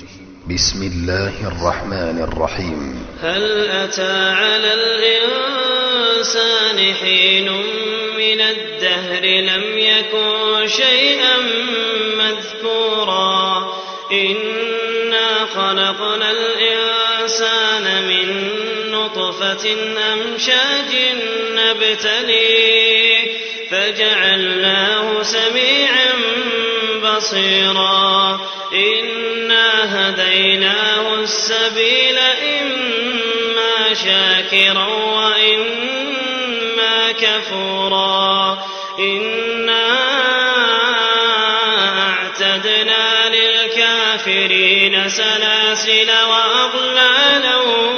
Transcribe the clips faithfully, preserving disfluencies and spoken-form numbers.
بسم الله الرحمن الرحيم. هل أتى على الإنسان حين من الدهر لم يكن شيئا مذكورا إنا خلقنا الإنسان من نطفة أمشاج نبتليه فجعلناه سميعا بصيرا إنا هديناه السبيل إما شاكرا وإما كفورا إنا أعتدنا للكافرين سلاسل وأغلالا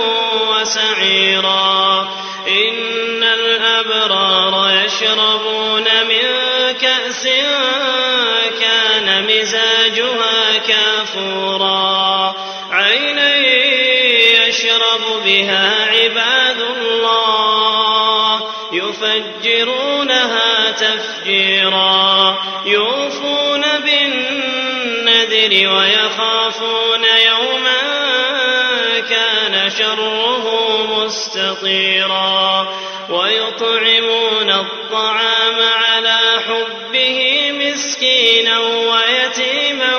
وسعيرا إن الأبرار يشربون من كأس كان مزاجها كافورا عينا يشرب بها عباد الله يفجرونها تفجيرا يوفون بالنذر ويخافون يوما كان شره مستطيرا ويطعمون الطعام على حبه مسكينا ويتيما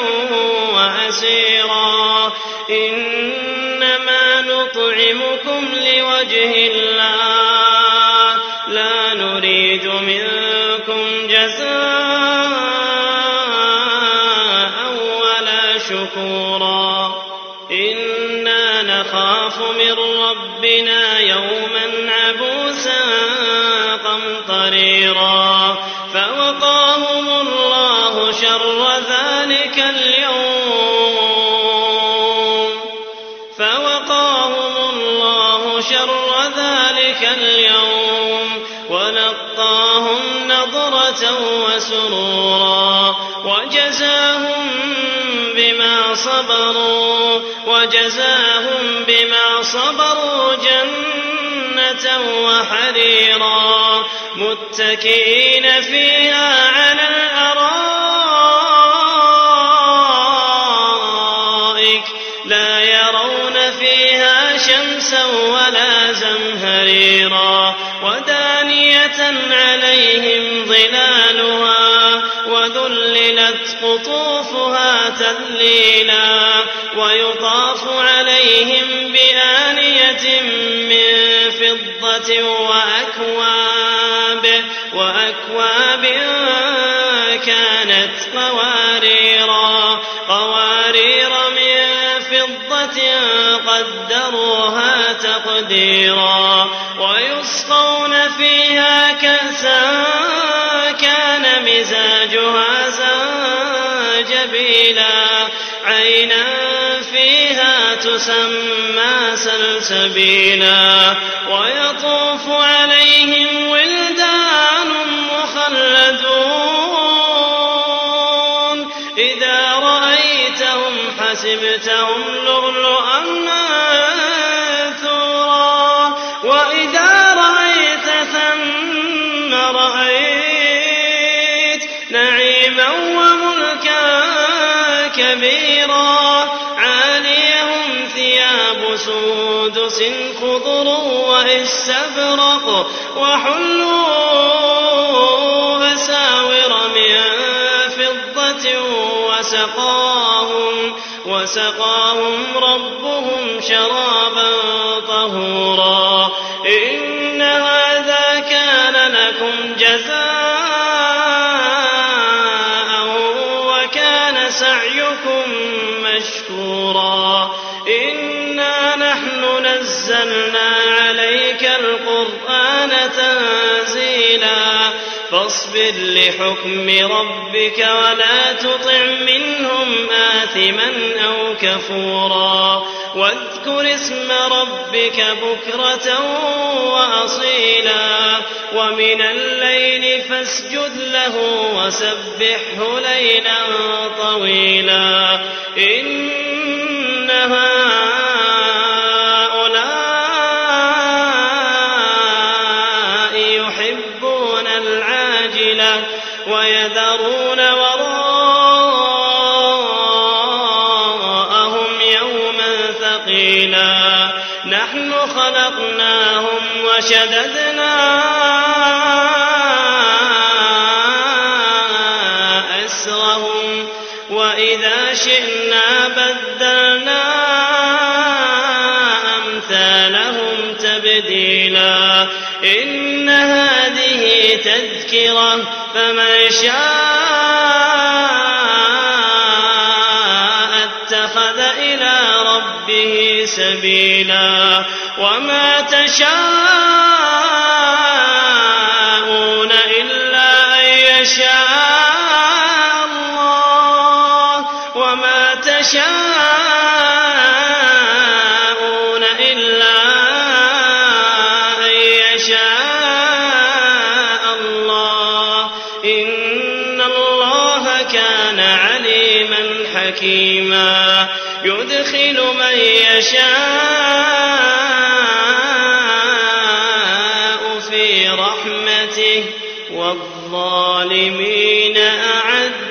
وأسيرا إنما نطعمكم لوجه الله لا نريد منكم جزاء ولا شكورا إنا نخاف من ربنا يوما عبوسا قمطريرا فوقاهم الله شر ذلك اليوم فوقاهم الله شر ذلك اليوم ولقاهم نضرة وسرورا وجزاهم بما صبروا وجزاهم بما صبروا جنة وحريرا متكئين فيها على الأرائك لا يرون فيها شمسا ولا زمهريرا ودانية عليهم ظلالها وذللت قطوفها تذليلا ويطاف عليهم بآنية من فضة وأكواب وأكواب كانت قواريرا قوارير من فضة قدروها تقديرا ويسقون فيها كأسا كان مزاجها زنجبيلا عينا فيها تسمى سلسبيلا ويطوف عليهم ولدان مخلدون إذا رأيتهم حسبتهم لؤلؤا منثورا وإذا رأيت ثم رأيت نعيما وملكا كبيرا عاليهم ثياب سندس خضر واستبرق وحلوا أساور من فضة وسقاهم وسقاهم ربهم شرابا طهورا إن هذا كان لكم جزاء وكان سعيكم مشكورا إنا نحن نزلنا عليك القرآن تنزيلا فاصبر لحكم ربك ولا تطع منهم آثما أو كفورا واذكر اسم ربك بكرة وأصيلا ومن الليل فاسجد له وسبحه ليلا طويلا إن هؤلاء يحبون العاجلة ويذرون وراءهم تفصيلا نحن خلقناهم وشددنا أسرهم وإذا شئنا بدلنا أمثالهم تبديلا إن هذه تذكرة فمن شاء اتخذ إلى ربه سبيلا وما تشاءون إلا أن يشاء الله وما تشاءون إلا أن يشاء الله إن الله كان عليما حكيما يدخل من يشاء في رحمته والظالمين أعد